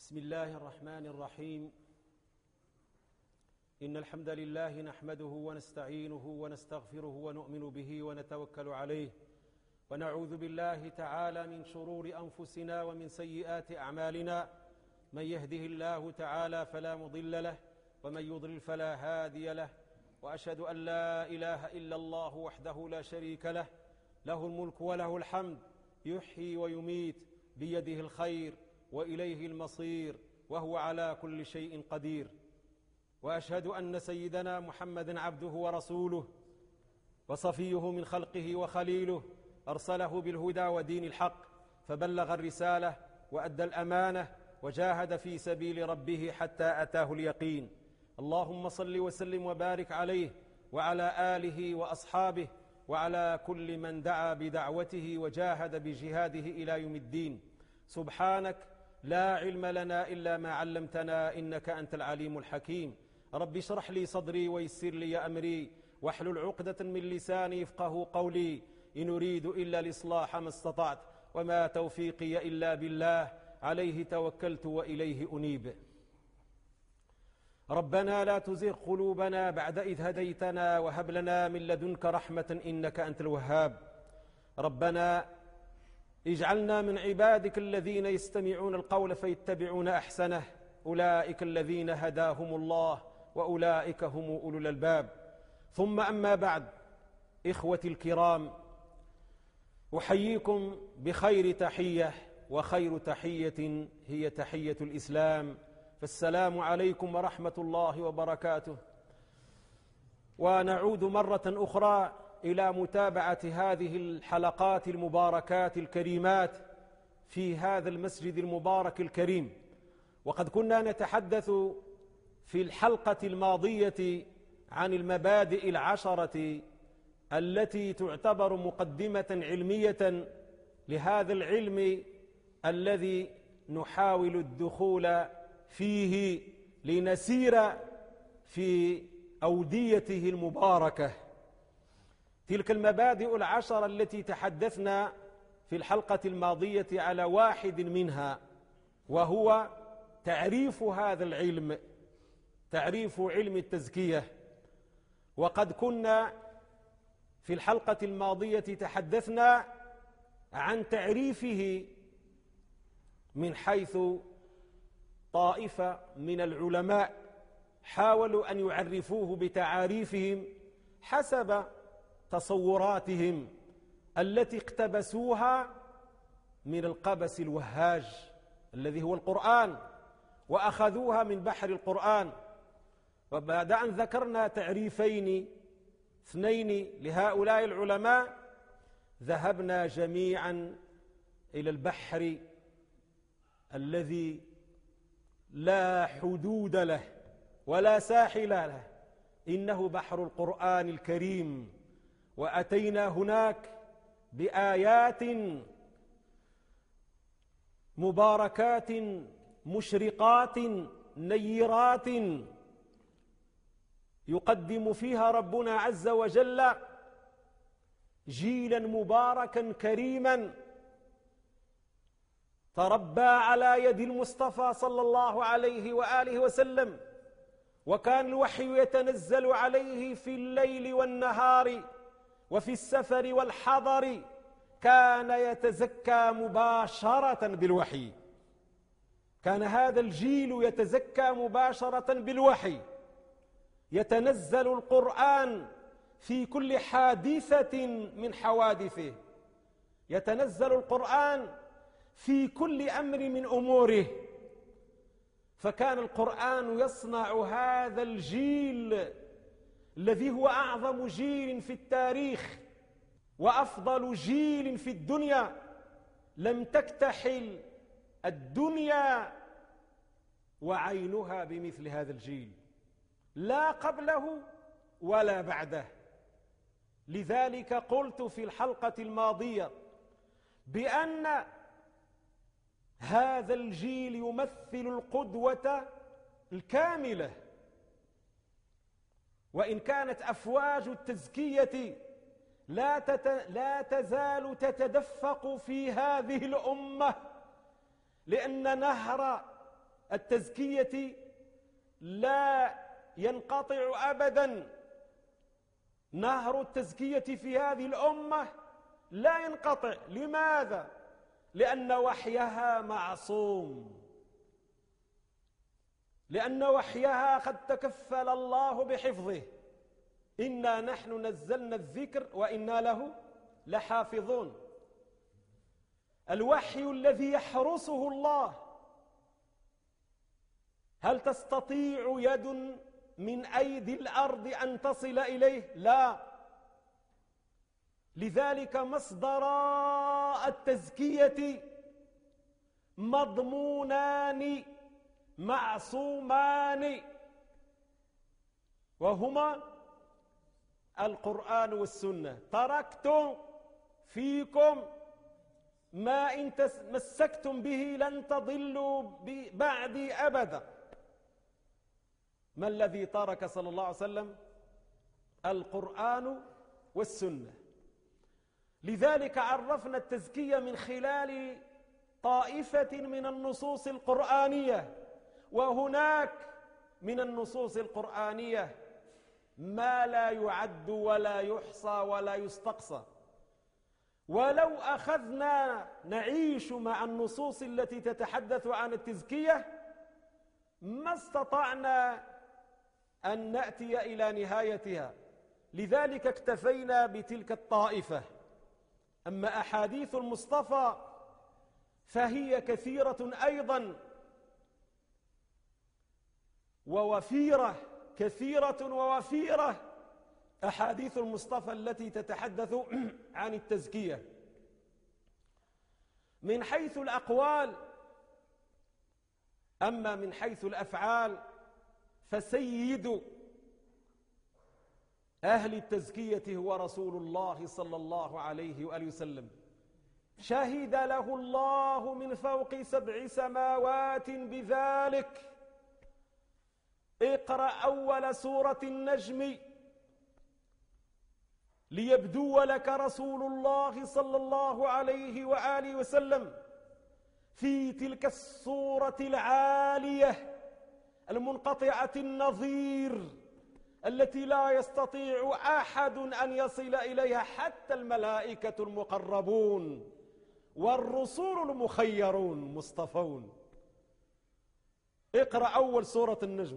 بسم الله الرحمن الرحيم. إن الحمد لله نحمده ونستعينه ونستغفره ونؤمن به ونتوكل عليه، ونعوذ بالله تعالى من شرور أنفسنا ومن سيئات أعمالنا. من يهده الله تعالى فلا مضل له، ومن يضلل فلا هادي له. وأشهد أن لا إله إلا الله وحده لا شريك له، له الملك وله الحمد، يحيي ويميت، بيده الخير وإليه المصير، وهو على كل شيء قدير. وأشهد أن سيدنا محمدًا عبده ورسوله وصفيه من خلقه وخليله، أرسله بالهدى ودين الحق، فبلغ الرسالة وأدى الأمانة وجاهد في سبيل ربه حتى أتاه اليقين. اللهم صل وسلم وبارك عليه وعلى آله وأصحابه وعلى كل من دعا بدعوته وجاهد بجهاده إلى يوم الدين. سبحانك لا علم لنا إلا ما علمتنا، إنك أنت العليم الحكيم. رب اشرح لي صدري ويسر لي أمري، واحلل عقدة من لساني يفقه قولي. إن أريد إلا الإصلاح ما استطعت، وما توفيقي إلا بالله، عليه توكلت وإليه أنيب. ربنا لا تزغ قلوبنا بعد إذ هديتنا، وهب لنا من لدنك رحمة إنك أنت الوهاب. ربنا اجعلنا من عبادك الذين يستمعون القول فيتبعون أحسنه، أولئك الذين هداهم الله وأولئك هم أولو الألباب. ثم أما بعد، إخوتي الكرام، أحييكم بخير تحية، وخير تحية هي تحية الإسلام، فالسلام عليكم ورحمة الله وبركاته. ونعود مرة أخرى إلى متابعة هذه الحلقات المباركات الكريمات في هذا المسجد المبارك الكريم. وقد كنا نتحدث في الحلقة الماضية عن المبادئ العشرة التي تعتبر مقدمة علمية لهذا العلم الذي نحاول الدخول فيه لنسير في أوديته المباركة. تلك المبادئ العشرة التي تحدثنا في الحلقة الماضية على واحد منها، وهو تعريف هذا العلم، تعريف علم التزكية. وقد كنا في الحلقة الماضية تحدثنا عن تعريفه من حيث طائفة من العلماء حاولوا أن يعرفوه بتعاريفهم حسب تصوراتهم التي اقتبسوها من القبس الوهاج الذي هو القرآن، وأخذوها من بحر القرآن. وبعد أن ذكرنا تعريفين اثنين لهؤلاء العلماء، ذهبنا جميعا إلى البحر الذي لا حدود له ولا ساحل له، إنه بحر القرآن الكريم. وأتينا هناك بآيات مباركات مشرقات نيرات يقدم فيها ربنا عز وجل جيلا مباركا كريما تربى على يد المصطفى صلى الله عليه وآله وسلم، وكان الوحي يتنزل عليه في الليل والنهار وفي السفر والحضر، كان يتزكى مباشرة بالوحي. كان هذا الجيل يتزكى مباشرة بالوحي، يتنزل القرآن في كل حادثة من حوادثه، يتنزل القرآن في كل أمر من أموره. فكان القرآن يصنع هذا الجيل الذي هو أعظم جيل في التاريخ وأفضل جيل في الدنيا. لم تكتحل الدنيا وعينها بمثل هذا الجيل، لا قبله ولا بعده. لذلك قلت في الحلقة الماضية بأن هذا الجيل يمثل القدوة الكاملة. وإن كانت أفواج التزكية لا تزال تتدفق في هذه الأمة، لأن نهر التزكية لا ينقطع أبدا. نهر التزكية في هذه الأمة لا ينقطع. لماذا؟ لأن وحيها معصوم، لأن وحيها قد تكفل الله بحفظه. إنا نحن نزلنا الذكر وإنا له لحافظون. الوحي الذي يحرسه الله، هل تستطيع يد من أيدي الأرض أن تصل إليه؟ لا. لذلك مصدر التزكية مضمونان معصومان، وهما القرآن والسنة. تركت فيكم ما إن تمسكتم به لن تضلوا بعدي أبدا. ما الذي ترك صلى الله عليه وسلم؟ القرآن والسنة. لذلك عرفنا التزكية من خلال طائفة من النصوص القرآنية، وهناك من النصوص القرآنية ما لا يعد ولا يحصى ولا يستقصى. ولو أخذنا نعيش مع النصوص التي تتحدث عن التزكية ما استطعنا أن نأتي إلى نهايتها. لذلك اكتفينا بتلك الطائفة. أما أحاديث المصطفى فهي كثيرة أيضا ووفيرة، كثيرة ووفيرة أحاديث المصطفى التي تتحدث عن التزكية. من حيث الأقوال، أما من حيث الأفعال فسيد أهل التزكية هو رسول الله صلى الله عليه وآله وسلم. شهد له الله من فوق 7 سماوات بذلك. اقرأ أول سورة النجم ليبدو لك رسول الله صلى الله عليه وآله وسلم في تلك السورة العالية المنقطعة النظير التي لا يستطيع أحد أن يصل إليها حتى الملائكة المقربون والرسول المخيرون مصطفون. اقرأ أول سورة النجم.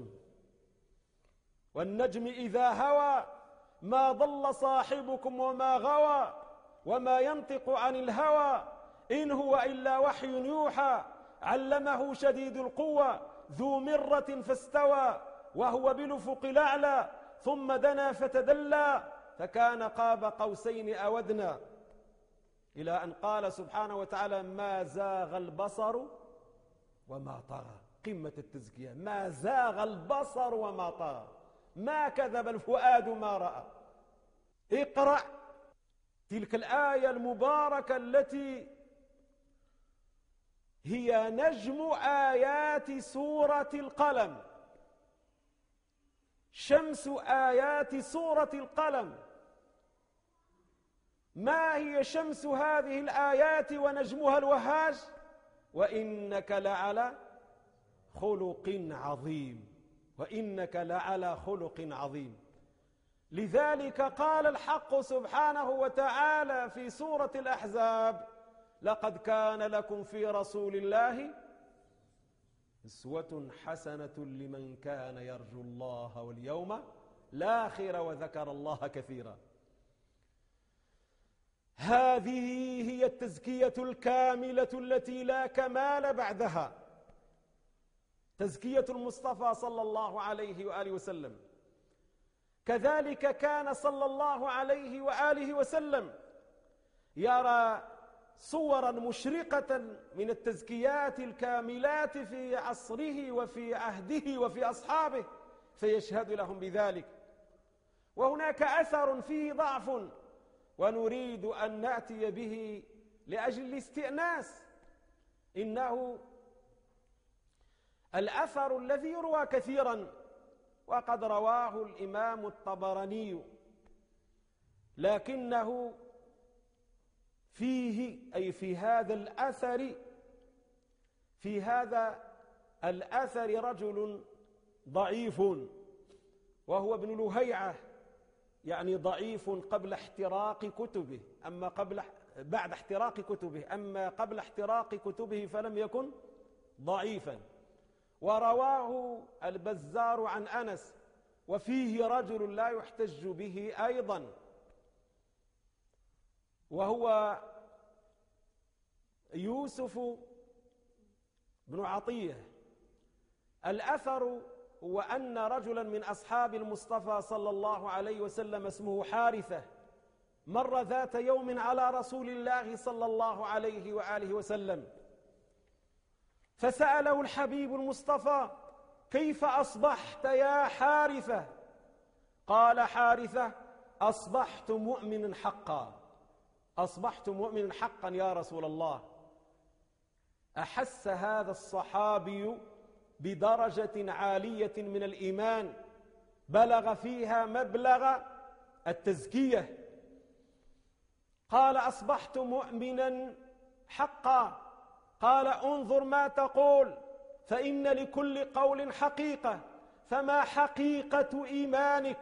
والنجم إذا هوى ما ضل صاحبكم وما غوى وما ينطق عن الهوى إن هو إلا وحي يوحى علمه شديد القوى ذو مرة فاستوى وهو بالأفق الأعلى ثم دنا فتدلى فكان قاب قوسين أو أدنى، إلى أن قال سبحانه وتعالى ما زاغ البصر وما طغى. قمة التزكية. ما زاغ البصر وما طغى، ما كذب الفؤاد ما رأى. اقرأ تلك الآية المباركة التي هي نجم آيات سورة القلم، شمس آيات سورة القلم. ما هي شمس هذه الآيات ونجمها الوهاج؟ وإنك لعلى خلق عظيم، وإنك لعلى خلق عظيم. لذلك قال الحق سبحانه وتعالى في سورة الأحزاب لقد كان لكم في رسول الله أسوة حسنة لمن كان يرجو الله واليوم الآخر وذكر الله كثيرا. هذه هي التزكية الكاملة التي لا كمال بعدها، تزكية المصطفى صلى الله عليه وآله وسلم. كذلك كان صلى الله عليه وآله وسلم يرى صورا مشرقة من التزكيات الكاملات في عصره وفي عهده وفي أصحابه فيشهد لهم بذلك. وهناك أثر فيه ضعف ونريد أن نأتي به لأجل الاستئناس. إنه الأثر الذي يروى كثيرا وقد رواه الإمام الطبراني، لكنه فيه أي في هذا الأثر في هذا الأثر رجل ضعيف وهو ابن لهيعة، يعني ضعيف قبل احتراق كتبه، بعد احتراق كتبه، أما قبل احتراق كتبه فلم يكن ضعيفا. ورواه البزار عن أنس وفيه رجل لا يحتج به أيضا، وهو يوسف بن عطية. الأثر هو أن رجلا من أصحاب المصطفى صلى الله عليه وسلم اسمه حارثة مر ذات يوم على رسول الله صلى الله عليه وآله وسلم، فسأله الحبيب المصطفى: كيف أصبحت يا حارثة؟ قال حارثة: أصبحت مؤمنا حقا. أصبحت مؤمنا حقا يا رسول الله. أحس هذا الصحابي بدرجة عالية من الإيمان بلغ فيها مبلغ التزكية. قال: أصبحت مؤمنا حقا. قال: انظر ما تقول، فإن لكل قول حقيقة، فما حقيقة إيمانك؟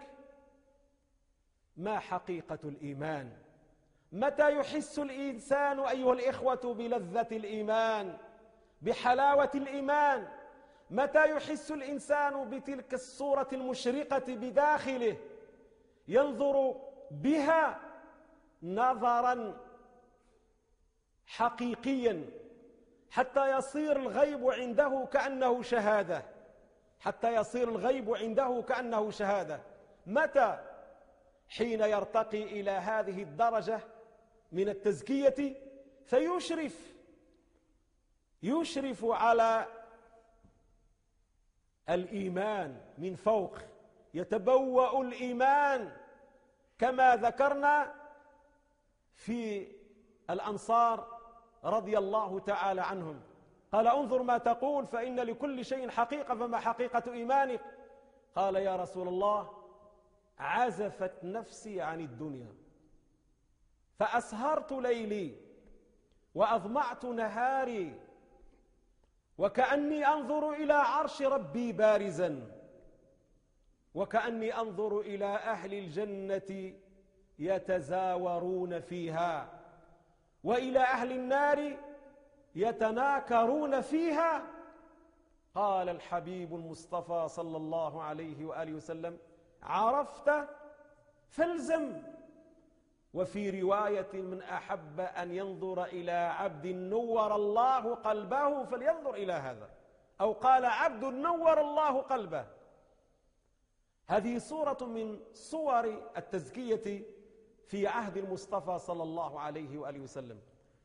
ما حقيقة الإيمان؟ متى يحس الإنسان أيها الإخوة بلذة الإيمان، بحلاوة الإيمان؟ متى يحس الإنسان بتلك الصورة المشرقة بداخله ينظر بها نظرا حقيقيا حتى يصير الغيب عنده كأنه شهادة، حتى يصير الغيب عنده كأنه شهادة. متى؟ حين يرتقي إلى هذه الدرجة من التزكية يشرف على الإيمان من فوق، يتبوأ الإيمان كما ذكرنا في الأنصار رضي الله تعالى عنهم. قال: انظر ما تقول، فإن لكل شيء حقيقة، فما حقيقة إيمانك؟ قال: يا رسول الله، عزفت نفسي عن الدنيا، فأسهرت ليلي وأظمعت نهاري، وكأني أنظر إلى عرش ربي بارزا، وكأني أنظر إلى أهل الجنة يتزاورون فيها، وإلى أهل النار يتناكرون فيها. قال الحبيب المصطفى صلى الله عليه وآله وسلم: عرفت فالزم. وفي رواية: من أحب أن ينظر إلى عبد نور الله قلبه فلينظر إلى هذا، أو قال: عبد نور الله قلبه. هذه صورة من صور التزكية في عهد المصطفى صلى الله عليه وآله وسلم.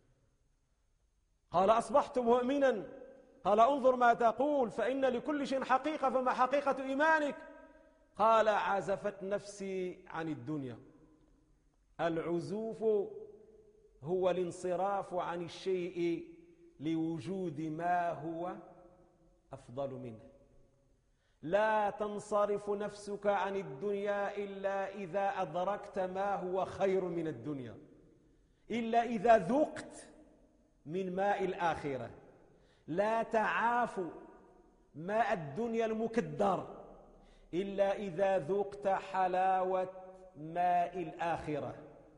قال: أصبحت مؤمنا. قال: انظر ما تقول، فإن لكل شيء حقيقة، فما حقيقة إيمانك؟ قال: عزفت نفسي عن الدنيا. العزوف هو الانصراف عن الشيء لوجود ما هو أفضل منه. لا تنصرف نفسك عن الدنيا إلا إذا أدركت ما هو خير من الدنيا، إلا إذا ذقت من ماء الآخرة. لا تعاف ماء الدنيا المكدر إلا إذا ذقت حلاوة ماء الآخرة.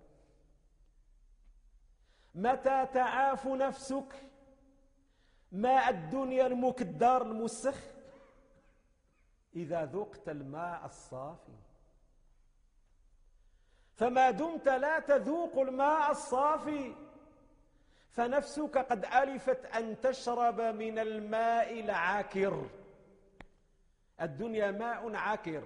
متى تعاف نفسك ماء الدنيا المكدر المسخ؟ إذا ذقت الماء الصافي. فما دمت لا تذوق الماء الصافي فنفسك قد ألفت أن تشرب من الماء العاكر. الدنيا ماء عاكر.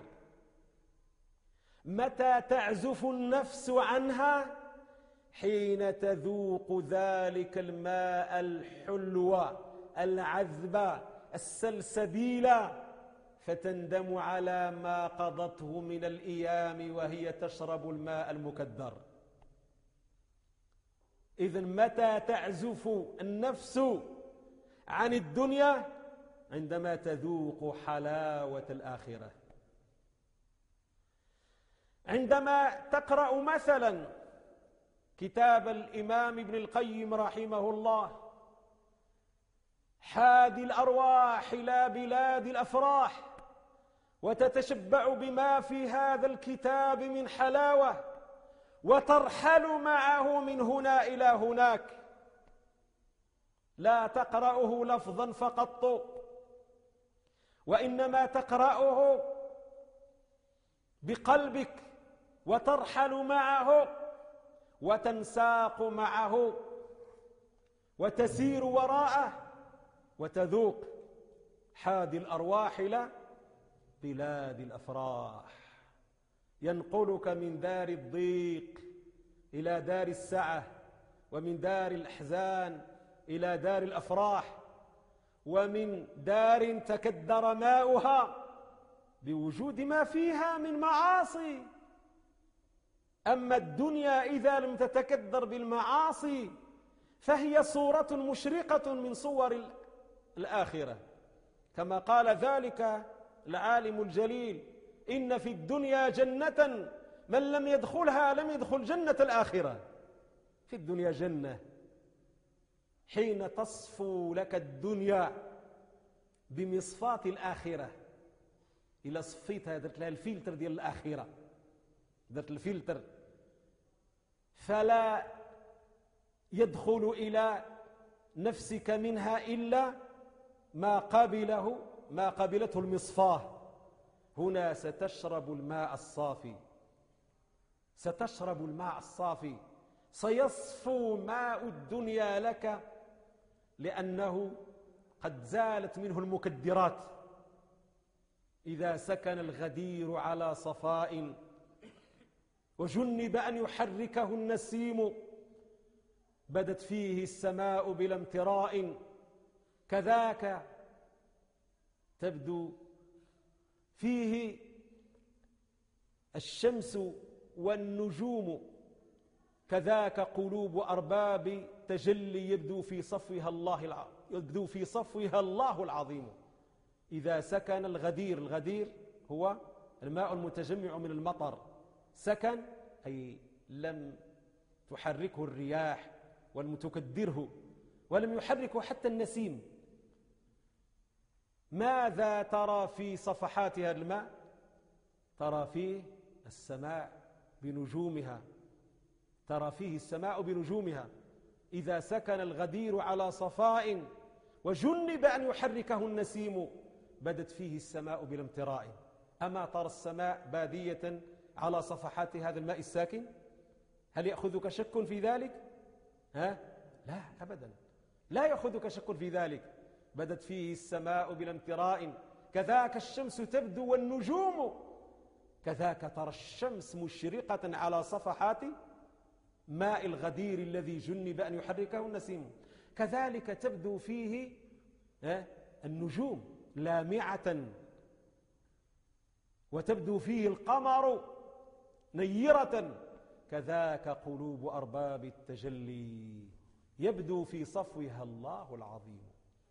متى تعزف النفس عنها؟ حين تذوق ذلك الماء الحلو العذب السلسبيل، فتندم على ما قضته من الأيام وهي تشرب الماء المكدر. إذن متى تعزف النفس عن الدنيا؟ عندما تذوق حلاوة الآخرة. عندما تقرأ مثلا كتاب الإمام ابن القيم رحمه الله حادي الأرواح إلى بلاد الأفراح، وتتشبع بما في هذا الكتاب من حلاوة، وترحل معه من هنا إلى هناك، لا تقرأه لفظا فقط، وإنما تقرأه بقلبك، وترحل معه، وتنساق معه، وتسير وراءه، وتذوق حادي الأرواح إلى بلاد الأفراح، ينقلك من دار الضيق إلى دار السعة، ومن دار الأحزان إلى دار الأفراح، ومن دار تكدر ماؤها بوجود ما فيها من معاصي. أما الدنيا إذا لم تتكدر بالمعاصي فهي صورة مشرقة من صور الآخرة، كما قال ذلك العالم الجليل: إن في الدنيا جنة من لم يدخلها لم يدخل جنة الآخرة. في الدنيا جنة حين تصفو لك الدنيا بمصفاة الآخرة. إلا صفيتها درت لها الفلتر ديال الآخرة، درت الفلتر، فلا يدخل إلى نفسك منها إلا ما قبلته المصفاة. هنا ستشرب الماء الصافي، ستشرب الماء الصافي، سيصفو ماء الدنيا لك، لأنه قد زالت منه المكدرات. إذا سكن الغدير على صفاء وجنب أن يحركه النسيم بدت فيه السماء بلا امتراء، كذاك تبدو فيه الشمس والنجوم، كذاك قلوب أرباب تجلي يبدو في صفوها الله العظيم. إذا سكن الغدير، الغدير هو الماء المتجمع من المطر، سكن أي لم تحركه الرياح ولم تكدره ولم يحركه حتى النسيم. ماذا ترى في صفحات هذا الماء؟ ترى فيه السماء بنجومها، ترى فيه السماء بنجومها. إذا سكن الغدير على صفاء وجنب أن يحركه النسيم بدت فيه السماء بلا امتراء. أما ترى السماء بادية على صفحات هذا الماء الساكن؟ هل يأخذك شك في ذلك؟ لا أبدا، لا يأخذك شك في ذلك. بدت فيه السماء بلا امتراء، كذاك الشمس تبدو والنجوم، كذاك ترى الشمس مشرقة على صفحات ماء الغدير الذي جنب أن يحركه النسيم. كذلك تبدو فيه النجوم لامعة، وتبدو فيه القمر نيرة، كذاك قلوب أرباب التجلي يبدو في صفوها الله العظيم.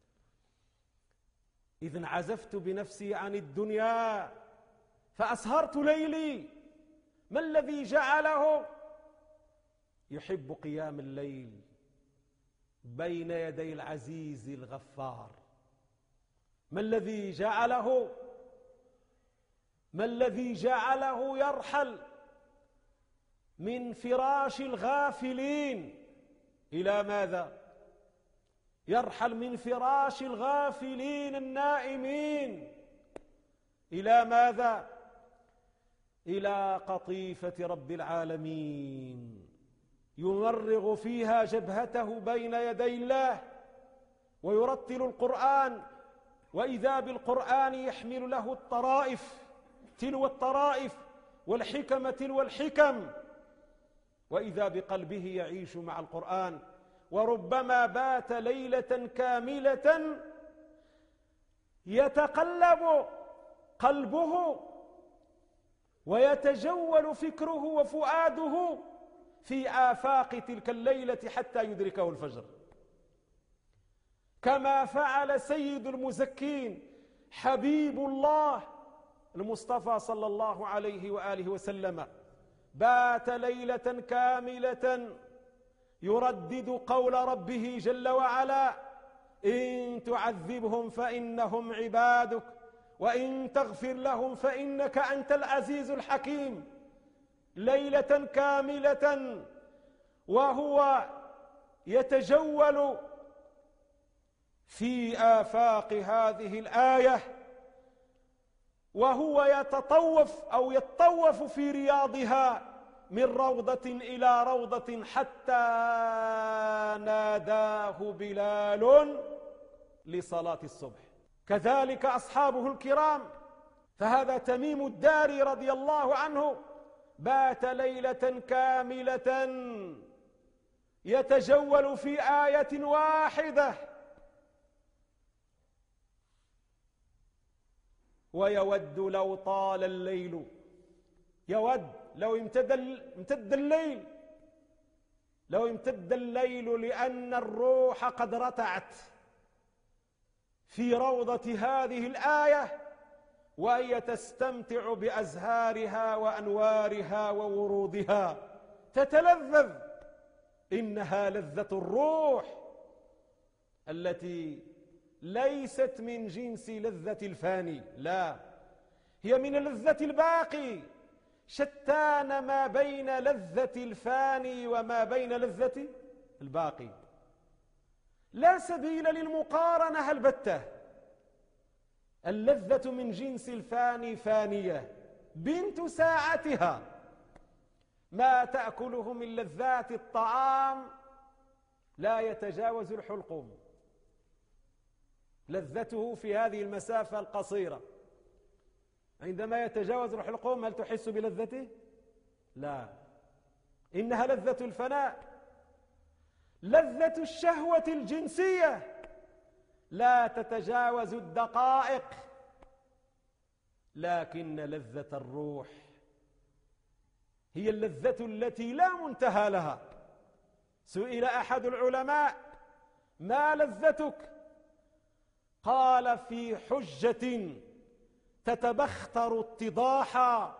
إذن عزفت بنفسي عن الدنيا فأسهرت ليلي. ما الذي جعله يحب قيام الليل بين يدي العزيز الغفار؟ ما الذي جعله يرحل من فراش الغافلين إلى ماذا؟ يرحل من فراش الغافلين النائمين إلى ماذا؟ إلى قطيفة رب العالمين، يمرغ فيها جبهته بين يدي الله ويرتل القرآن، وإذا بالقرآن يحمل له الطرائف تلو الطرائف والحكم تلو الحكم، وإذا بقلبه يعيش مع القرآن. وربما بات ليلة كاملة يتقلب قلبه ويتجول فكره وفؤاده في آفاق تلك الليلة حتى يدركه الفجر، كما فعل سيد المزكين حبيب الله المصطفى صلى الله عليه وآله وسلم. بات ليلة كاملة يردد قول ربه جل وعلا: إن تعذبهم فإنهم عبادك وإن تغفر لهم فإنك أنت العزيز الحكيم. ليلة كاملة وهو يتجول في آفاق هذه الآية، وهو يتطوف في رياضها من روضة إلى روضة حتى ناداه بلال لصلاة الصبح. كذلك أصحابه الكرام، فهذا تميم الداري رضي الله عنه بات ليلة كاملة يتجول في آية واحدة، ويود لو طال الليل، يود لو امتد الليل لأن الروح قد رتعت في روضة هذه الآية، وهي تستمتع بأزهارها وأنوارها وورودها، تتلذذ. إنها لذة الروح التي ليست من جنس لذة الفاني، لا، هي من لذة الباقي. شتان ما بين لذة الفاني وما بين لذة الباقي، لا سبيل للمقارنة البتة. اللذة من جنس الفاني فانية بنت ساعتها، ما تأكله من لذات الطعام لا يتجاوز الحلقوم، لذته في هذه المسافة القصيرة. عندما يتجاوز الحلقوم هل تحس بلذته؟ لا، إنها لذة الفناء. لذة الشهوة الجنسية لا تتجاوز الدقائق، لكن لذة الروح هي اللذة التي لا منتهى لها. سئل أحد العلماء: ما لذتك؟ قال: في حجة تتبختر اتضاحا،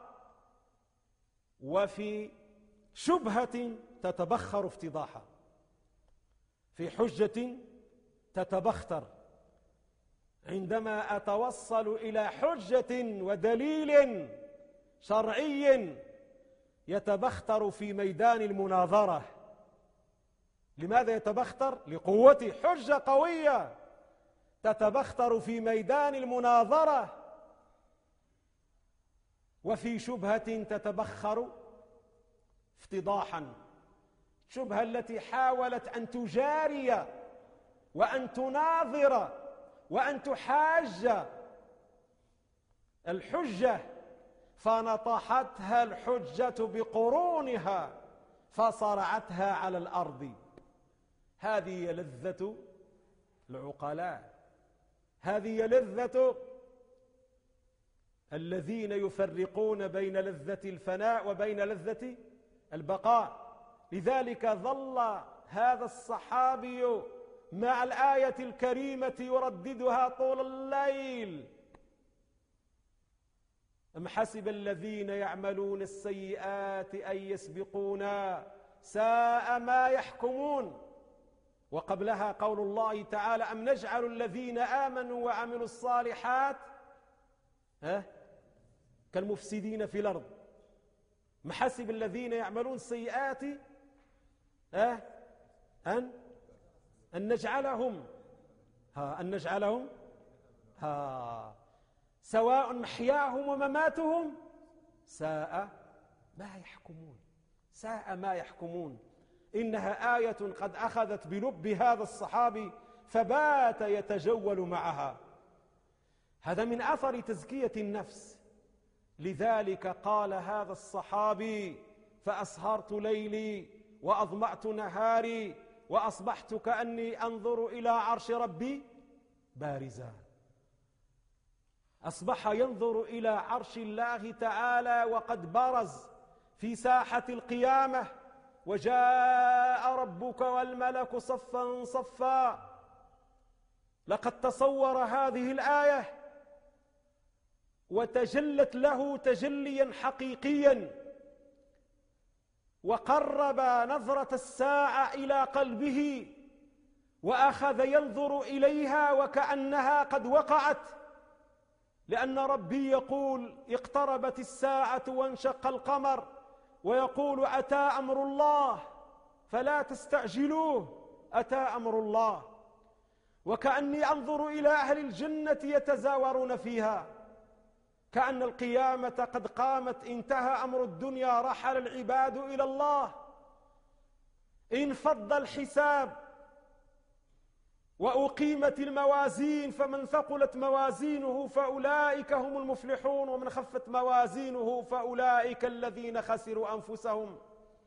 وفي شبهة تتبخر افتضاحا. في حجة تتبختر، عندما أتوصل إلى حجة ودليل شرعي يتبختر في ميدان المناظرة. لماذا يتبختر؟ لقوته، حجة قوية تتبختر في ميدان المناظرة. وفي شبهة تتبخر افتضاحا، شبهة التي حاولت أن تجاري وأن تناظر وأن تحاج الحجة، فنطحتها الحجة بقرونها فصرعتها على الأرض. هذه لذة العقلاء، هذه لذة الذين يفرقون بين لذة الفناء وبين لذة البقاء. لذلك ظل هذا الصحابي مع الآية الكريمة يرددها طول الليل: أم حسب الذين يعملون السيئات أن يسبقونا ساء ما يحكمون. وقبلها قول الله تعالى: أم نجعل الذين آمنوا وعملوا الصالحات كالمفسدين في الأرض. أم حسب الذين يعملون السيئات أن نجعلهم سواء محياهم ومماتهم ساء ما يحكمون، ساء ما يحكمون. إنها آية قد أخذت بلب هذا الصحابي فبات يتجول معها. هذا من أثر تزكية النفس. لذلك قال هذا الصحابي: فأسهرت ليلي وأظمأت نهاري وأصبحت كأني أنظر إلى عرش ربي بارزا. أصبح ينظر إلى عرش الله تعالى وقد برز في ساحة القيامة، وجاء ربك والملك صفا صفا. لقد تصور هذه الآية وتجلت له تجليا حقيقيا، وقرب نظرة الساعة إلى قلبه، وأخذ ينظر إليها وكأنها قد وقعت، لأن ربي يقول: اقتربت الساعة وانشق القمر، ويقول: أتى أمر الله فلا تستعجلوه، أتى أمر الله. وكأني أنظر إلى أهل الجنة يتزاورون فيها، كأن القيامة قد قامت، انتهى أمر الدنيا، رحل العباد إلى الله، انفض الحساب وأقيمت الموازين، فمن ثقلت موازينه فأولئك هم المفلحون، ومن خفت موازينه فأولئك الذين خسروا أنفسهم.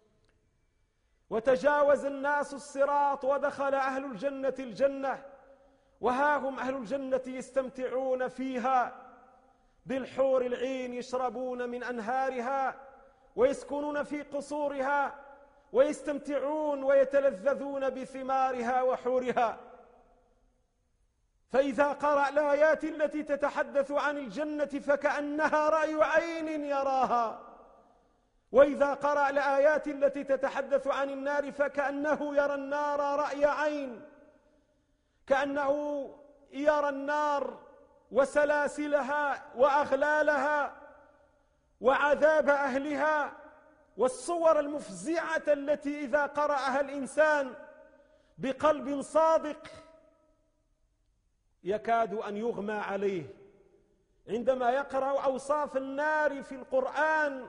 وتجاوز الناس الصراط ودخل أهل الجنة الجنة، وها هم أهل الجنة يستمتعون فيها بالحور العين، يشربون من أنهارها ويسكنون في قصورها ويستمتعون ويتلذذون بثمارها وحورها. فإذا قرأ الآيات التي تتحدث عن الجنة فكأنها رأي عين يراها، وإذا قرأ الآيات التي تتحدث عن النار فكأنه يرى النار رأي عين، كأنه يرى النار وسلاسلها وأغلالها وعذاب أهلها والصور المفزعة التي إذا قرأها الإنسان بقلب صادق يكاد أن يغمى عليه عندما يقرأ أوصاف النار في القرآن،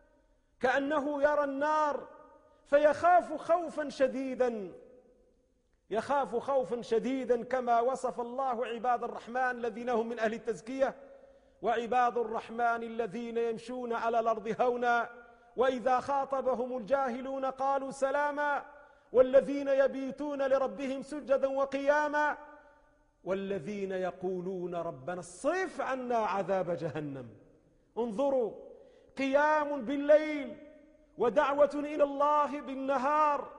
كأنه يرى النار فيخاف خوفا شديدا، يخاف خوفا شديدا، كما وصف الله عباد الرحمن الذين هم من أهل التزكية: وعباد الرحمن الذين يمشون على الأرض هونا وإذا خاطبهم الجاهلون قالوا سلاما، والذين يبيتون لربهم سجدا وقياما، والذين يقولون ربنا اصرف عنا عذاب جهنم. انظروا، قيام بالليل ودعوة إلى الله بالنهار،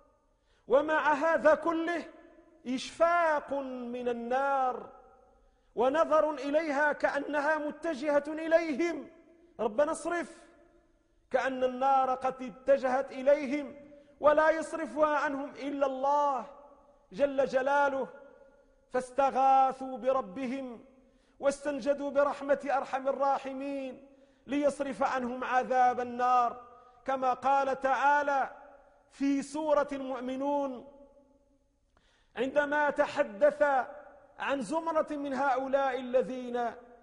ومع هذا كله إشفاق من النار ونظر إليها كأنها متجهة إليهم، ربنا اصرف، كأن النار قد اتجهت إليهم ولا يصرفها عنهم إلا الله جل جلاله، فاستغاثوا بربهم واستنجدوا برحمة أرحم الراحمين ليصرف عنهم عذاب النار، كما قال تعالى في سورة المؤمنون عندما تحدث عن زمرة من هؤلاء الذين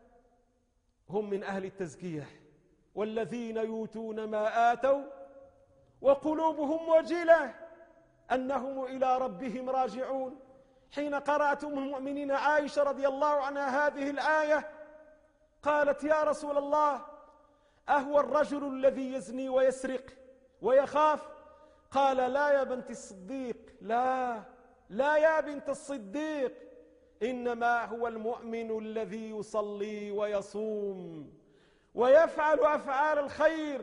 هم من أهل التزكية: والذين يؤتون ما آتوا وقلوبهم وجلة أنهم إلى ربهم راجعون. حين قرأت أم المؤمنين عائشة رضي الله عنها هذه الآية قالت: يا رسول الله، أهو الرجل الذي يزني ويسرق ويخاف؟ قال: لا يا بنت الصديق، لا يا بنت الصديق، إنما هو المؤمن الذي يصلي ويصوم ويفعل أفعال الخير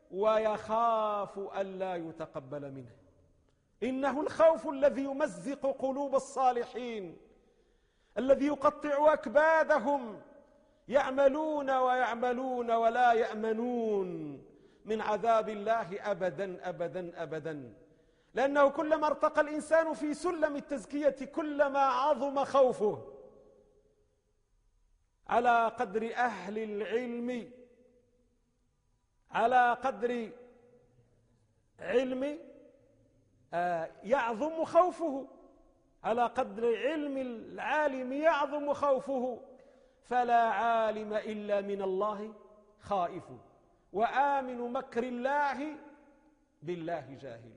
ويخاف ألا يتقبل منه. إنه الخوف الذي يمزق قلوب الصالحين، الذي يقطع أكبادهم، يعملون ويعملون ولا يأمنون من عذاب الله أبدا أبدا أبدا، لأنه كلما ارتقى الإنسان في سلم التزكية كلما عظم خوفه. على قدر أهل العلم، على قدر علم يعظم خوفه، على قدر علم العالم يعظم خوفه. فلا عالم إلا من الله خائف، وآمن مكر الله بالله جاهل.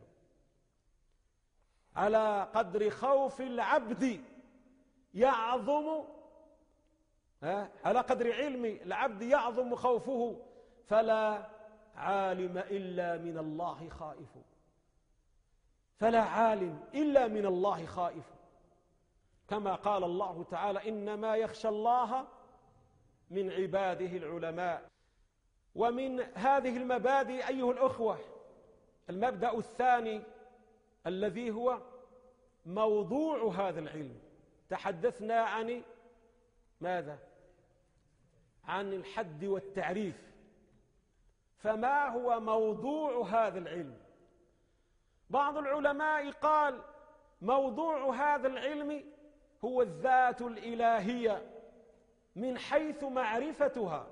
على قدر خوف العبد يعظم، على قدر علم العبد يعظم خوفه، فلا عالم إلا من الله خائف، فلا عالم إلا من الله خائف، كما قال الله تعالى: إنما يخشى الله من عباده العلماء. ومن هذه المبادئ أيها الأخوة المبدأ الثاني الذي هو موضوع هذا العلم. تحدثنا عن ماذا؟ عن الحد والتعريف، فما هو موضوع هذا العلم؟ بعض العلماء قال: موضوع هذا العلم هو الذات الإلهية من حيث معرفتها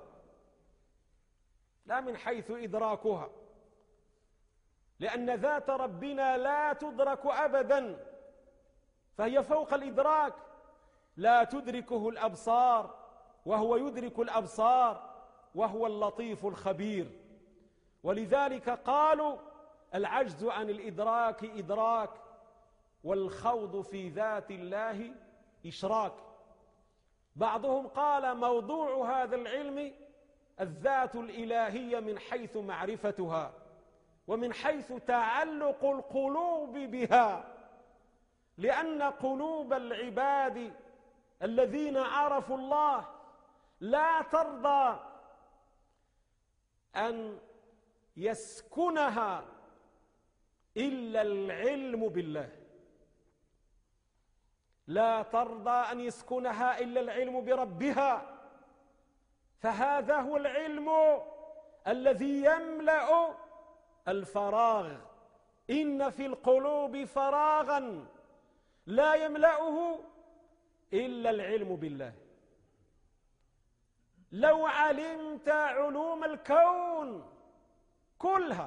لا من حيث إدراكها، لأن ذات ربنا لا تدرك أبدا، فهي فوق الإدراك، لا تدركه الأبصار وهو يدرك الأبصار وهو اللطيف الخبير. ولذلك قالوا العجز عن الإدراك إدراك، والخوض في ذات الله إشراك. بعضهم قال موضوع هذا العلم الذات الإلهية من حيث معرفتها ومن حيث تعلق القلوب بها، لأن قلوب العباد الذين عرفوا الله لا ترضى أن يسكنها إلا العلم بالله، لا ترضى أن يسكنها إلا العلم بربها، فهذا هو العلم الذي يملأ الفراغ. إن في القلوب فراغا لا يملأه إلا العلم بالله. لو علمت علوم الكون كلها،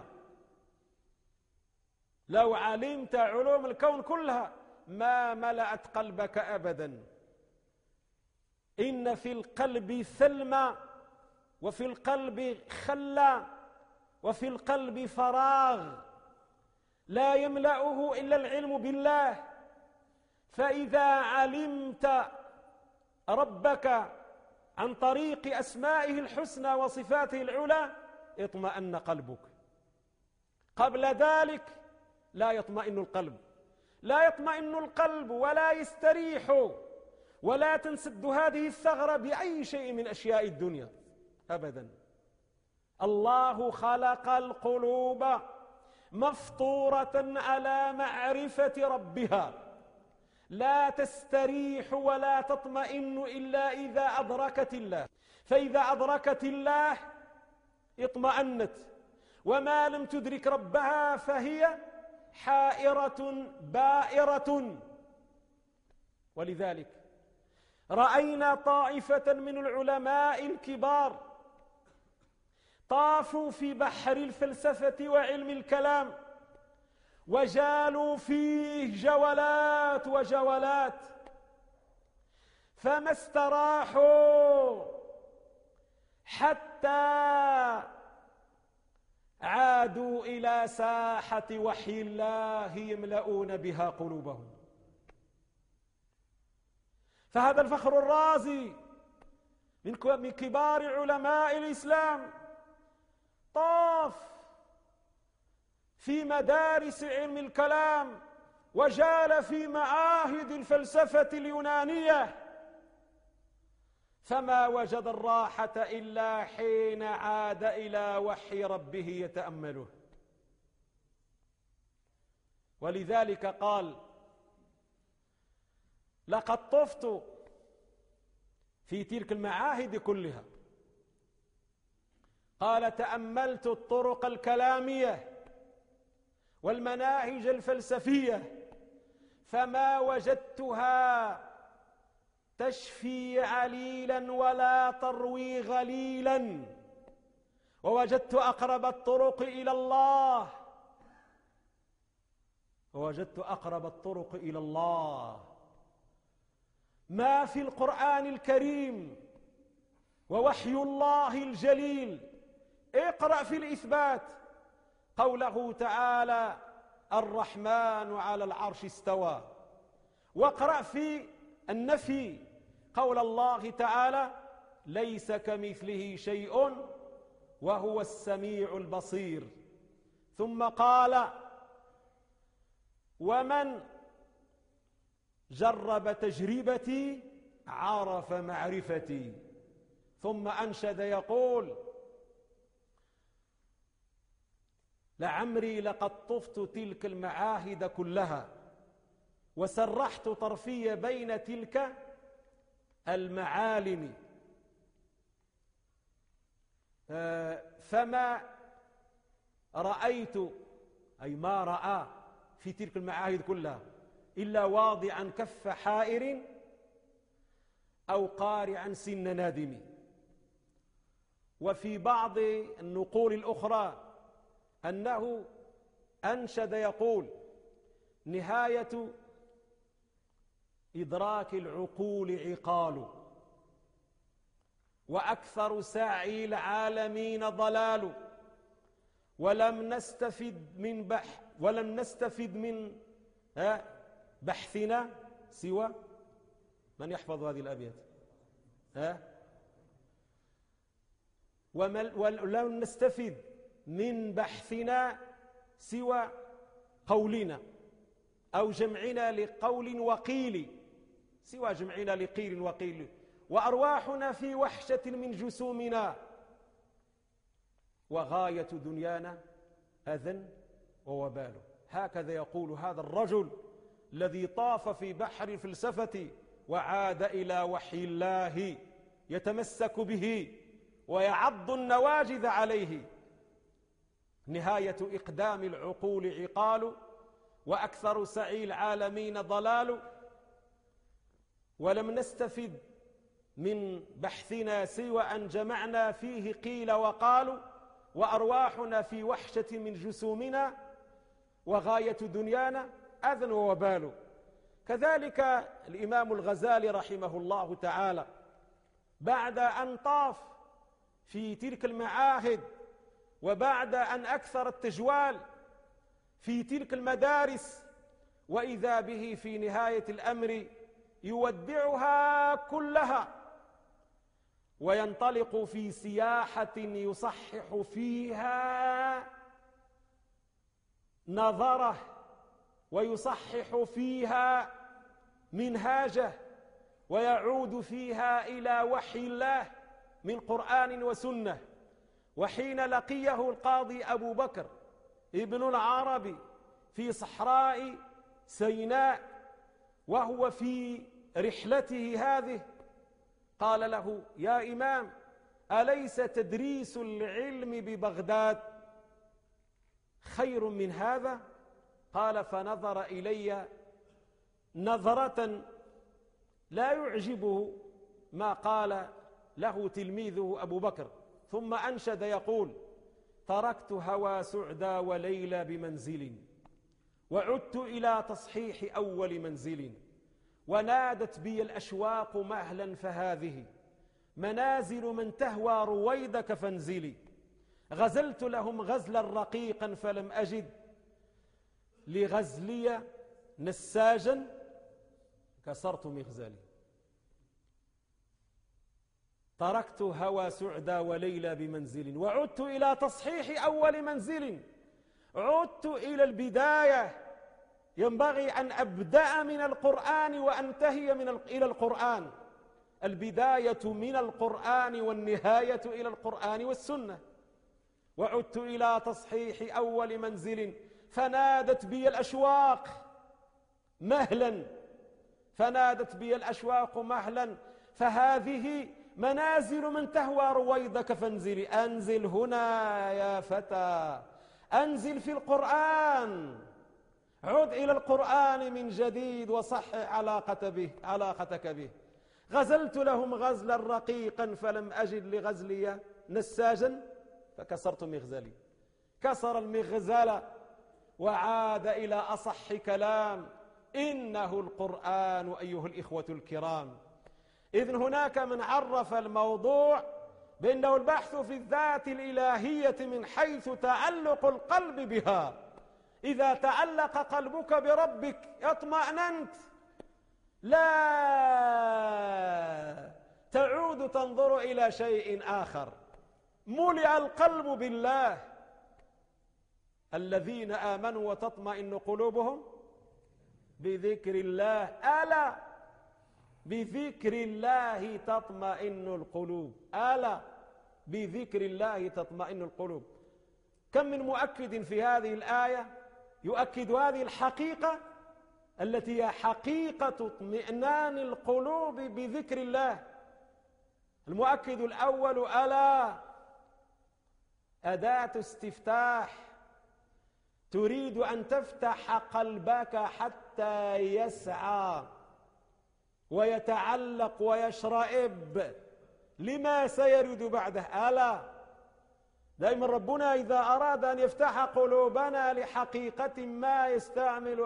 لو علمت علوم الكون كلها ما ملأت قلبك أبدا. إن في القلب ثلمى، وفي القلب خلى، وفي القلب فراغ لا يملأه إلا العلم بالله. فإذا علمت ربك عن طريق أسمائه الحسنى وصفاته العلى اطمأن قلبك. قبل ذلك لا يطمئن القلب، لا يطمئن القلب ولا يستريح، ولا تنسد هذه الثغرة بأي شيء من أشياء الدنيا أبدا. الله خلق القلوب مفطورة على معرفة ربها، لا تستريح ولا تطمئن إلا إذا أدركت الله، فإذا أدركت الله اطمأنت، وما لم تدرك ربها فهي حائرة بائرة. ولذلك رأينا طائفة من العلماء الكبار طافوا في بحر الفلسفة وعلم الكلام، وجالوا فيه جولات وجولات، فما استراحوا حتى عادوا إلى ساحة وحي الله يملؤون بها قلوبهم. فهذا الفخر الرازي من كبار علماء الإسلام طاف في مدارس علم الكلام وجال في معاهد الفلسفة اليونانية، فما وجد الراحة إلا حين عاد إلى وحي ربه يتأمله. ولذلك قال لقد طفت في تلك المعاهد كلها، قال تأملت الطرق الكلامية والمناهج الفلسفية فما وجدتها تشفي عليلا ولا تروي غليلا، ووجدت أقرب الطرق إلى الله، ووجدت أقرب الطرق إلى الله ما في القرآن الكريم ووحي الله الجليل. اقرأ في الإثبات قوله تعالى الرحمن على العرش استوى، واقرأ في النفي قول الله تعالى ليس كمثله شيء وهو السميع البصير. ثم قال ومن جرب تجربتي عرف معرفتي. ثم أنشد يقول لعمري لقد طفت تلك المعاهد كلها وسرحت طرفي بين تلك المعالم، فما رأيت أي ما رأى في تلك المعاهد كلها إلا واضعا كف حائر أو قارعا سن نادم. وفي بعض النقول الأخرى أنه أنشد يقول: نهاية إدراك العقول عقال، وأكثر سعي العالمين ضلال، ولم نستفد من بحثنا سوى من يحفظ هذه الأبيات ولم نستفد من بحثنا سوى قولنا أو جمعنا لقول وقيل، سوى جمعنا لقيل وقيل، وأرواحنا في وحشة من جسومنا، وغاية دنيانا أذى ووبال. هكذا يقول هذا الرجل الذي طاف في بحر الفلسفة وعاد إلى وحي الله يتمسك به ويعض النواجذ عليه. نهاية إقدام العقول عقال، وأكثر سعي العالمين ضلال، ولم نستفد من بحثنا سوى أن جمعنا فيه قيل وقالوا، وأرواحنا في وحشة من جسومنا، وغاية دنيانا أذى ووبال. كذلك الإمام الغزالي رحمه الله تعالى بعد أن طاف في تلك المعاهد، وبعد أن أكثر التجوال في تلك المدارس، وإذا به في نهاية الأمر يودعها كلها وينطلق في سياحة يصحح فيها نظره ويصحح فيها منهاجه، ويعود فيها إلى وحي الله من قرآن وسنة. وحين لقيه القاضي أبو بكر ابن العربي في صحراء سيناء وهو في رحلته هذه، قال له: يا إمام، أليس تدريس العلم ببغداد خير من هذا؟ قال: فنظر إلي نظرة لا يعجبه ما قال له تلميذه أبو بكر، ثم أنشد يقول: تركت هوى سعدى وليلى بمنزل، وعدت إلى تصحيح أول منزل، ونادت بي الأشواق مهلا، فهذه منازل من تهوى رويدك فانزلي. غزلت لهم غزلا رقيقا فلم أجد لغزلي نساجا، كسرت مغزلي. تركت هوى سعدى وليلى بمنزل، وعدت إلى تصحيح أول منزل. عدت إلى البداية، ينبغي أن أبدأ من القرآن وأنتهي إلى القرآن. البداية من القرآن والنهاية إلى القرآن والسنة. وعدت إلى تصحيح أول منزل، فنادت بي الأشواق مهلا، فنادت بي الأشواق مهلا، فهذه منازل من تهوى رويدك فانزل. أنزل هنا يا فتى، أنزل في القرآن، عد إلى القرآن من جديد وصحح علاقتك به. غزلت لهم غزلا رقيقا فلم أجد لغزلي نساجا، فكسرت مغزلي. كسر المغزل وعاد إلى أصح كلام: إنه القرآن أيها الإخوة الكرام. إذن هناك من عرف الموضوع بأنه البحث في الذات الإلهية من حيث تعلق القلب بها. إذا تعلق قلبك بربك اطمأننت، لا تعود تنظر إلى شيء آخر. ملئ القلب بالله. الذين آمنوا وتطمئن قلوبهم بذكر الله، ألا بذكر الله تطمئن القلوب، ألا بذكر الله تطمئن القلوب. كم من مؤكد في هذه الآية يؤكد هذه الحقيقة التي هي حقيقة اطمئنان القلوب بذكر الله. المؤكد الأول: ألا، أداة استفتاح، تريد أن تفتح قلبك حتى حتى يسعى ويتعلق ويشرئب لما سيرد بعده. ألا دائما ربنا إذا أراد أن يفتح قلوبنا لحقيقة ما يستعمل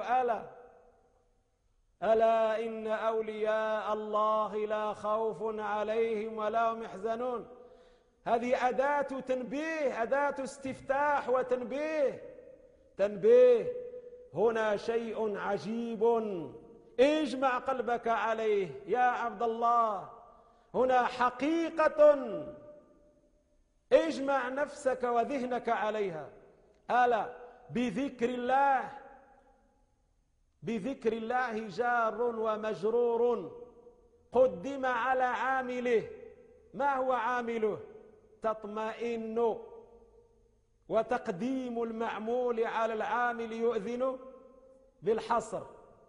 ألا إن أولياء الله لا خوف عليهم ولا هم يحزنون. هذه أداة تنبيه، أداة استفتاح وتنبيه. تنبيه هنا شيء عجيب اجمع قلبك عليه يا عبد الله. هنا حقيقة اجمع نفسك وذهنك عليها. ألا بذكر الله جار ومجرور قدم على عامله. ما هو عامله؟ تطمئن. وتقديم المعمول على العامل يؤذن بالحصر.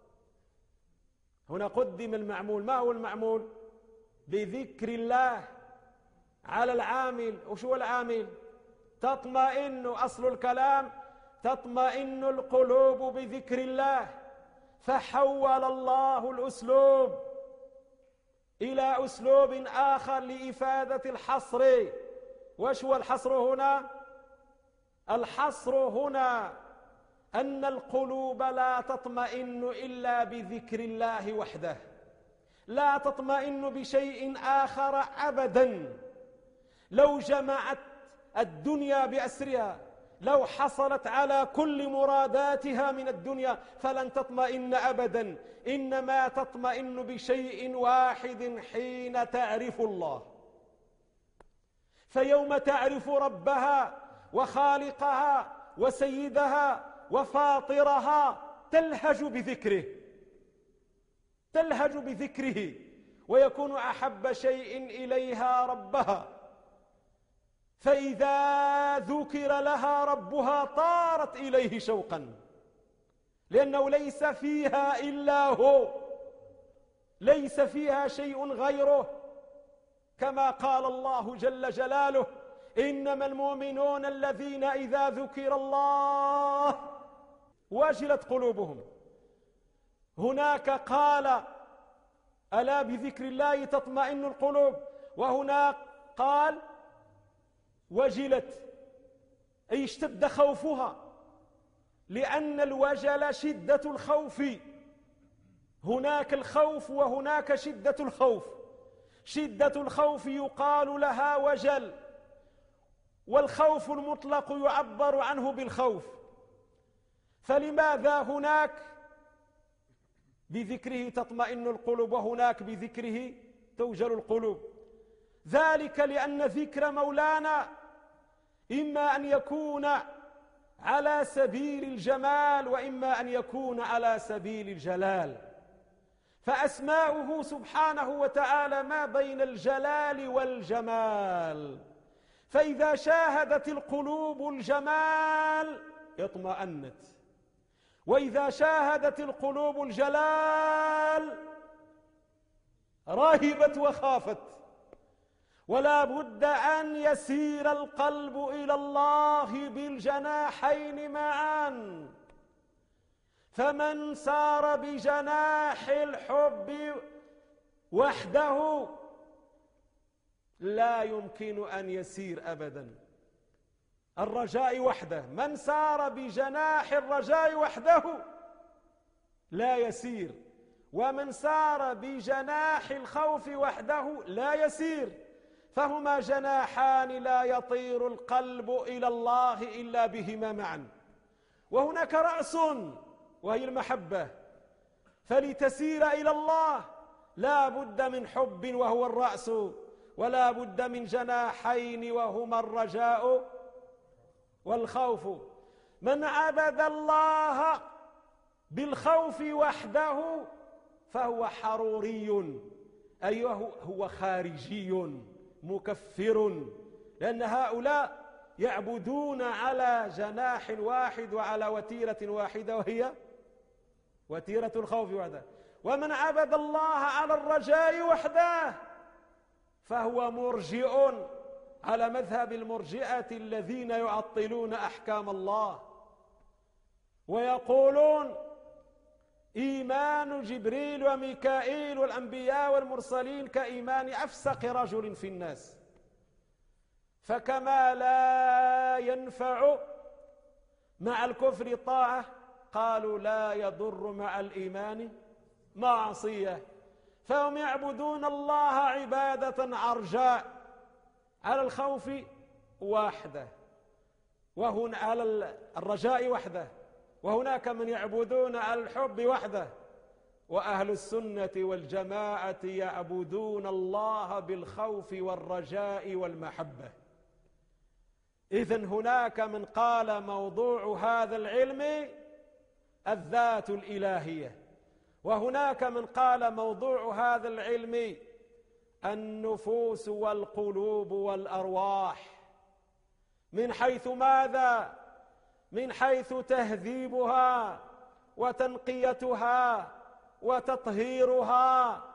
هنا قدم المعمول. ما هو المعمول؟ بذكر الله على العامل. وش هو العامل؟ تطمئن. أصل الكلام تطمئن القلوب بذكر الله. فحول الله الأسلوب إلى أسلوب آخر لإفادة الحصر. وش هو الحصر هنا؟ الحصر هنا أن القلوب لا تطمئن إلا بذكر الله وحده، لا تطمئن بشيء آخر أبدا. لو جمعت الدنيا بأسرها، لو حصلت على كل مراداتها من الدنيا فلن تطمئن أبدا. إنما تطمئن بشيء واحد حين تعرف الله. فيوم تعرف ربها وخالقها وسيدها وفاطرها تلهج بذكره، تلهج بذكره، ويكون أحب شيء إليها ربها. فإذا ذكر لها ربها طارت إليه شوقا، لأنه ليس فيها إلا هو، ليس فيها شيء غيره. كما قال الله جل جلاله: إنما المؤمنون الذين إذا ذكر الله وجلت قلوبهم. هناك قال: ألا بذكر الله تطمئن القلوب، وهناك قال: وجلت، أي اشتد خوفها، لأن الوجل شدة الخوف. هناك الخوف وهناك شدة الخوف. شدة الخوف يقال لها وجل، والخوف المطلق يعبر عنه بالخوف. فلماذا هناك بذكره تطمئن القلوب وهناك بذكره توجل القلوب؟ ذلك لأن ذكر مولانا إما أن يكون على سبيل الجمال وإما أن يكون على سبيل الجلال. فأسماؤه سبحانه وتعالى ما بين الجلال والجمال. فإذا شاهدت القلوب الجمال اطمأنت، وإذا شاهدت القلوب الجلال رهبت وخافت. ولا بد أن يسير القلب إلى الله بالجناحين معا. فمن سار بجناح الحب وحده لا يمكن أن يسير أبدا. الرجاء وحده، من سار بجناح الرجاء وحده لا يسير، ومن سار بجناح الخوف وحده لا يسير. فهما جناحان لا يطير القلب إلى الله إلا بهما معا. وهناك رأس وهي المحبة، فلتسير إلى الله لا بد من حب وهو الرأس، ولا بد من جناحين وهما الرجاء والخوف. من عبد الله بالخوف وحده فهو حروري، أي هو خارجي مكفر، لأن هؤلاء يعبدون على جناح واحد وعلى وتيرة واحدة وهي وتيرة الخوف وحده. ومن عبد الله على الرجاء وحده فهو مرجئ على مذهب المرجئة الذين يعطلون أحكام الله ويقولون إيمان جبريل وميكائيل والأنبياء والمرسلين كإيمان أفسق رجل في الناس. فكما لا ينفع مع الكفر طاعة، قالوا لا يضر مع الإيمان معصية. فهم يعبدون الله عبادة عرجاء على الخوف وحده، وهنا على الرجاء وحده، وهناك من يعبدون على الحب وحده. وأهل السنة والجماعة يعبدون الله بالخوف والرجاء والمحبة. إذن هناك من قال موضوع هذا العلم الذات الإلهية، وهناك من قال موضوع هذا العلم النفوس والقلوب والأرواح. من حيث ماذا؟ من حيث تهذيبها وتنقيتها وتطهيرها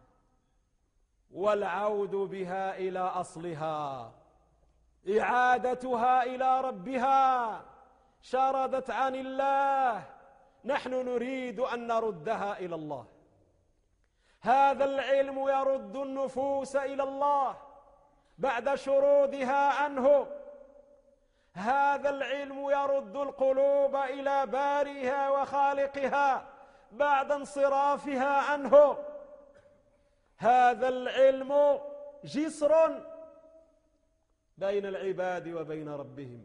والعود بها إلى أصلها، إعادتها إلى ربها. شردت عن الله، نحن نريد أن نردها إلى الله. هذا العلم يرد النفوس إلى الله بعد شرودها عنه. هذا العلم يرد القلوب إلى بارئها وخالقها بعد انصرافها عنه. هذا العلم جسر بين العباد وبين ربهم،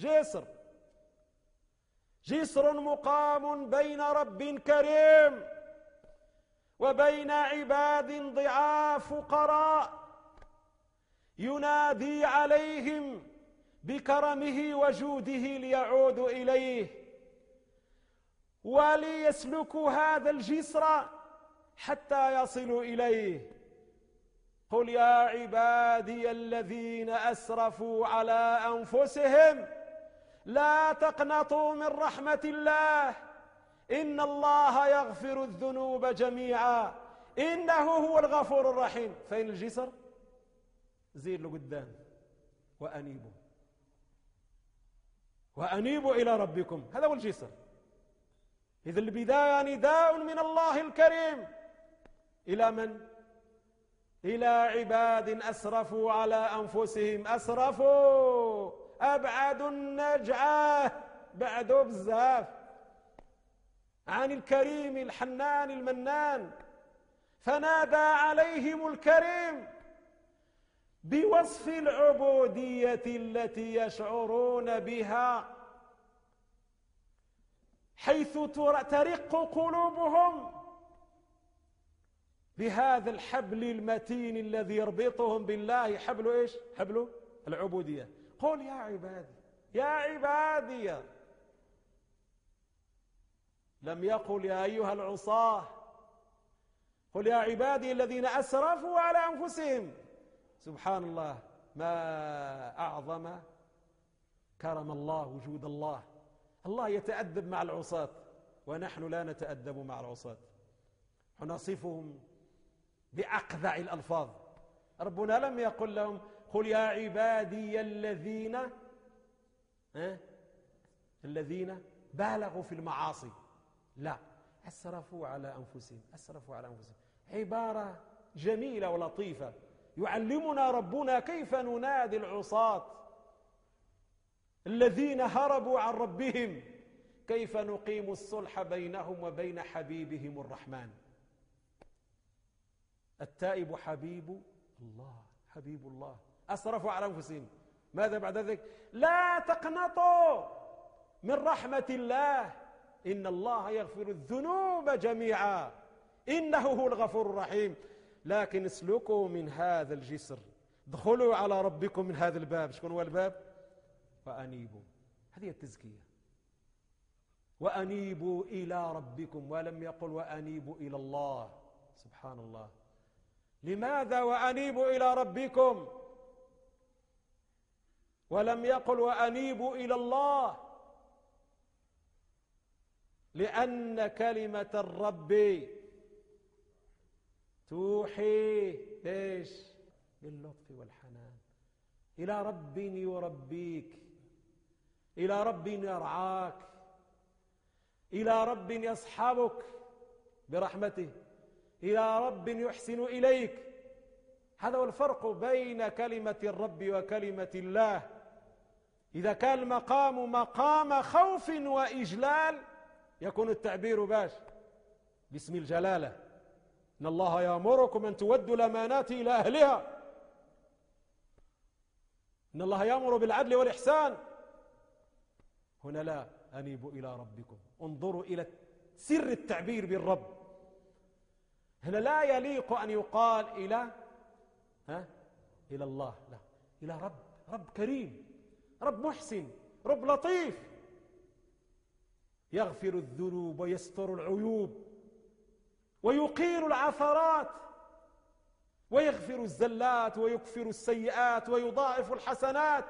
جسر مقام بين رب كريم وبين عباد ضعاف فقراء، ينادي عليهم بكرمه وجوده ليعودوا إليه وليسلكوا هذا الجسر حتى يصلوا إليه. قل يا عبادي الذين أسرفوا على أنفسهم لا تقنطوا من رحمة الله إن الله يغفر الذنوب جميعا إنه هو الغفور الرحيم. فين الجسر؟ زيد له قدام، وأنيبوا إلى ربكم. هذا هو الجسر. إذا البداية نداء من الله الكريم إلى من؟ إلى عباد أسرفوا على أنفسهم. أسرفوا، أبعد النجعة، بعدوا بزاف عن الكريم الحنان المنان. فنادى عليهم الكريم بوصف العبودية التي يشعرون بها، حيث ترق قلوبهم بهذا الحبل المتين الذي يربطهم بالله. حبل إيش؟ حبل العبودية. قل يا عبادي، يا عبادي، لم يقل يا أيها العصاة. قل يا عبادي الذين أسرفوا على أنفسهم. سبحان الله، ما أعظم كرم الله، وجود الله. الله يتأدب مع العصاة ونحن لا نتأدب مع العصاة، ونصفهم بأقذع الألفاظ. ربنا لم يقل لهم قل يا عبادي الذين بالغوا في المعاصي، لا، أسرفوا على أنفسهم. عبارة جميلة ولطيفة يعلمنا ربنا كيف ننادي العصاة الذين هربوا عن ربهم، كيف نقيم الصلح بينهم وبين حبيبهم الرحمن. التائب حبيب الله، أسرفوا على أنفسهم. ماذا بعد ذلك؟ لا تقنطوا من رحمة الله إن الله يغفر الذنوب جميعا إنه هو الغفور الرحيم. لكن اسلكوا من هذا الجسر، ادخلوا على ربكم من هذا الباب. شكون هو الباب؟ وأنيبوا. هذه التزكية. وأنيبوا إلى ربكم، ولم يقل وأنيبوا إلى الله. سبحان الله. لماذا وأنيبوا إلى ربكم ولم يقل وأنيبوا إلى الله؟ لأن كلمة الرب توحي إيش؟ باللطف والحنان، إلى رب يربيك، إلى رب يرعاك، إلى رب يصحبك، برحمته، إلى رب يحسن إليك. هذا هو الفرق بين كلمة الرب وكلمة الله. إذا كان المقام مقام خوف وإجلال يكون التعبير باش باسم الجلالة: إن الله يأمركم أن تودوا الأمانات إلى أهلها، إن الله يأمر بالعدل والإحسان. هنا لا، أنيبوا إلى ربكم، انظروا إلى سر التعبير بالرب. هنا لا يليق أن يقال إلى الله، لا، إلى رب كريم، رب محسن، رب لطيف، يغفر الذنوب ويستر العيوب ويقيل العثرات ويغفر الزلات ويكفر السيئات ويضاعف الحسنات.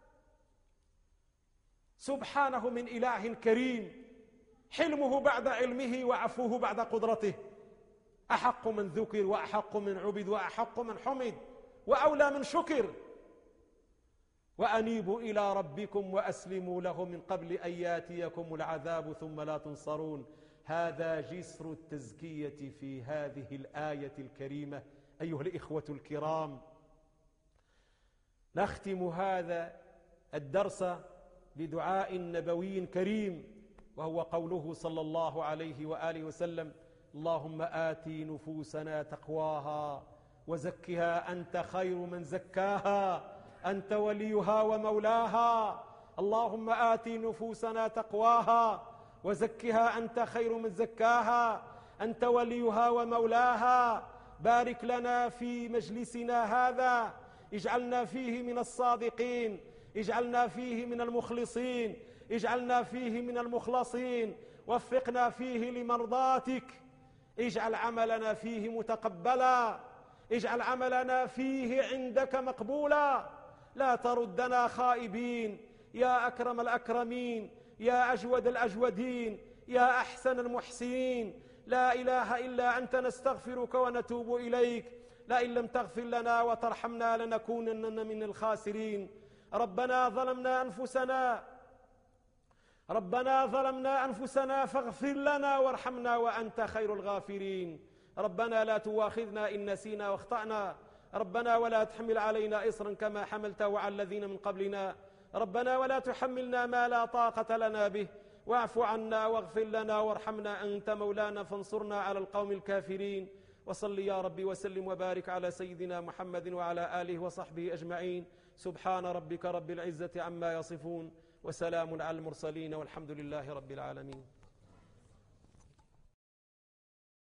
سبحانه من إله كريم، حلمه بعد علمه وعفوه بعد قدرته، أحق من ذكر وأحق من عبد وأحق من حمد وأولى من شكر. وأنيبوا إلى ربكم وأسلموا له من قبل أن ياتيكم العذاب ثم لا تنصرون. هذا جسر التزكية في هذه الآية الكريمة. أيها الإخوة الكرام، نختم هذا الدرس بدعاء نبوي كريم، وهو قوله صلى الله عليه وآله وسلم: اللهم آتي نفوسنا تقواها وزكها أنت خير من زكاها أنت وليها ومولاها. اللهم آتي نفوسنا تقواها وزكها أنت خير من زكاها أنت وليها ومولاها. بارك لنا في مجلسنا هذا، اجعلنا فيه من الصادقين، اجعلنا فيه من المخلصين، اجعلنا فيه من المخلصين، وفقنا فيه لمرضاتك. اجعل عملنا فيه متقبلا، اجعل عملنا فيه عندك مقبولا. لا تردنا خائبين يا أكرم الأكرمين، يا أجود الأجودين، يا أحسن المحسنين. لا إله إلا أنت نستغفرك ونتوب إليك. لئن لم تغفر لنا وترحمنا لنكونن من الخاسرين. ربنا ظلمنا أنفسنا فاغفر لنا وارحمنا وأنت خير الغافرين. ربنا لا تواخذنا إن نسينا واخطأنا. ربنا ولا تحمل علينا إصرا كما حملته على الذين من قبلنا. ربنا ولا تحملنا ما لا طاقة لنا به. واعف عنا واغفر لنا وارحمنا، أنت مولانا فانصرنا على القوم الكافرين. وصل يا ربي وسلم وبارك على سيدنا محمد وعلى آله وصحبه أجمعين. سبحان ربك رب العزة عما يصفون، وسلام على المرسلين، والحمد لله رب العالمين.